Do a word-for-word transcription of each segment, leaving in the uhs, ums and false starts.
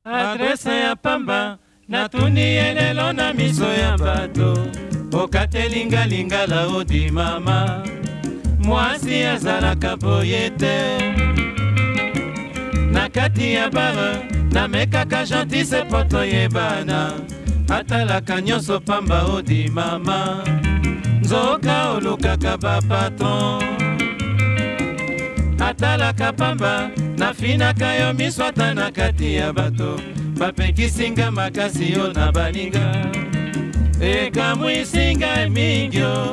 Adrese ya pamba natuni elelo na miso ya bato okateli lingala odi mama mwasi azalaka boye te na kati ya bara namekaka gentise po toyebana atalaka nyonso pamba odi mama nzoka olukaka bapatron atalaka pamba nafinaka yo miso ata na kati ya bato bapekisinga makasi yo na baninga ekamwisinga emingyo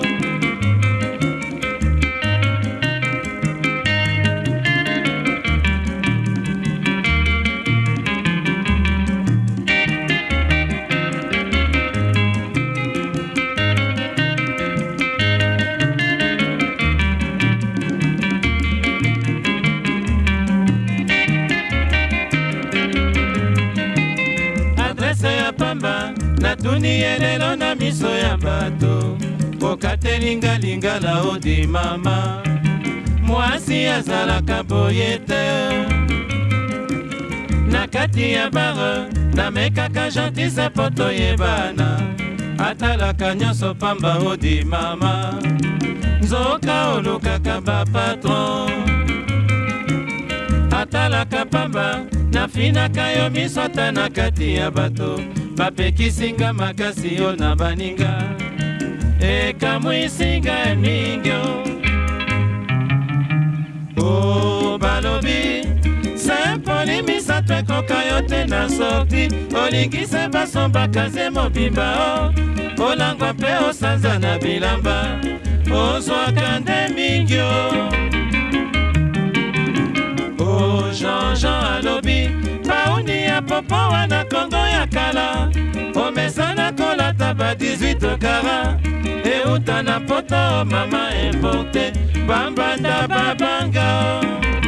natuni elelo na miso ya bato okateli lingala odi mama mwasi azalaka boye te na kati ya bara namekaka gentise po toyebana atalaka nyonso pamba odi mama nzoka olukaka bapatron atalaka pamba nafinaka yo miso ata na kati ya bato bapekisinga makasi yo na baninga ekamwisinga emingyo o balobi sempoli misato ekoka yo te na sorti olingise baso bakaze mobimba o olangwa mpe osanza na bilamba ozwaka nde mingyo o jean-jean alobi pauni ya popo wana kongo ya kala omesana kolata ba dix-huit kara euta na poto mama importe bambanda babanga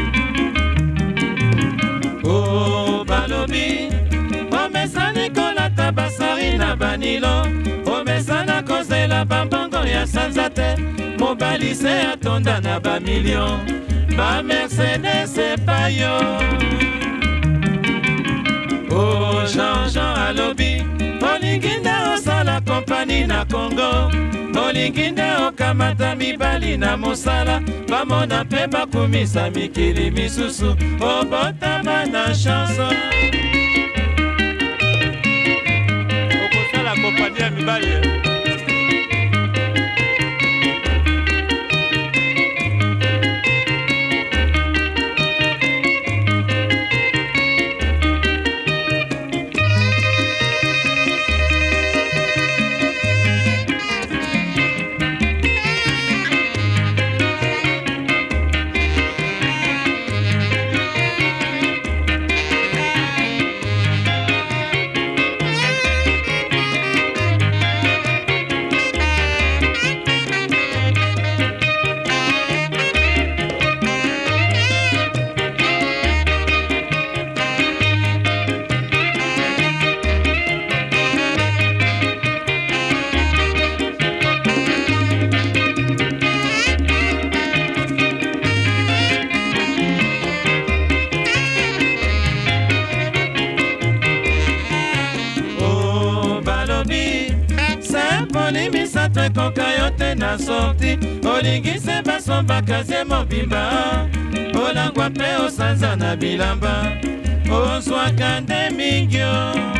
o balobi omesani kolata basari na banilo omesana kozela bambongo ya sanza te mobali se atonda na bamilio bamercedes epayo o jean-jean alobi olingi nde osala kompani na kongo olingi nde okamata mibali na mosala bamona mpe bakumisa mikili misusu obotama na chanson okosala kompani ya mibali misato ekoka yo te na sorti olingise baso bakaze mobimba olangwa mpe osanza na bilamba ozwaka nde mingyo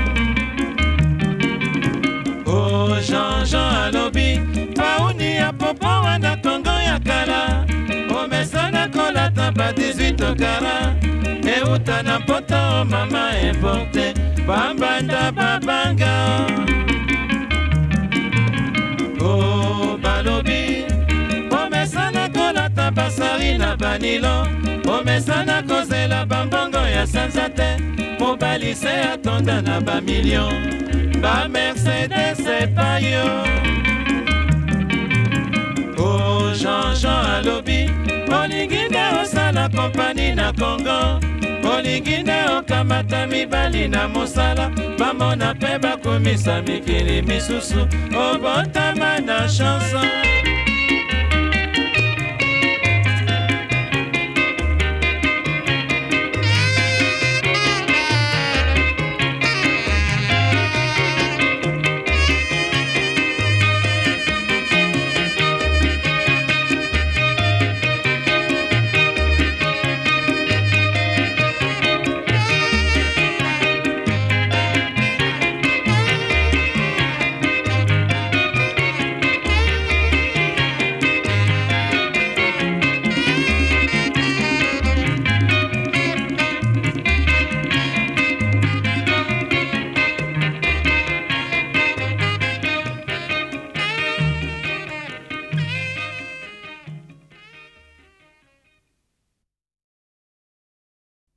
o jean-jean alobi pauni ya popo wana kongo ya kala omesana kolata ba dix-huit kara euta na poto mama importe bambanda babanga o balobi omesana kolata basari na banilo omesana kozela bambongo ya sanza te mobali se atonda na bamilio bamercedes epayo o jean-jean alobi olingi nde osala kompani na kongo olingi nde okamata mibali na mosala bamona mpe bakumisa mikili misusu obotama na chanson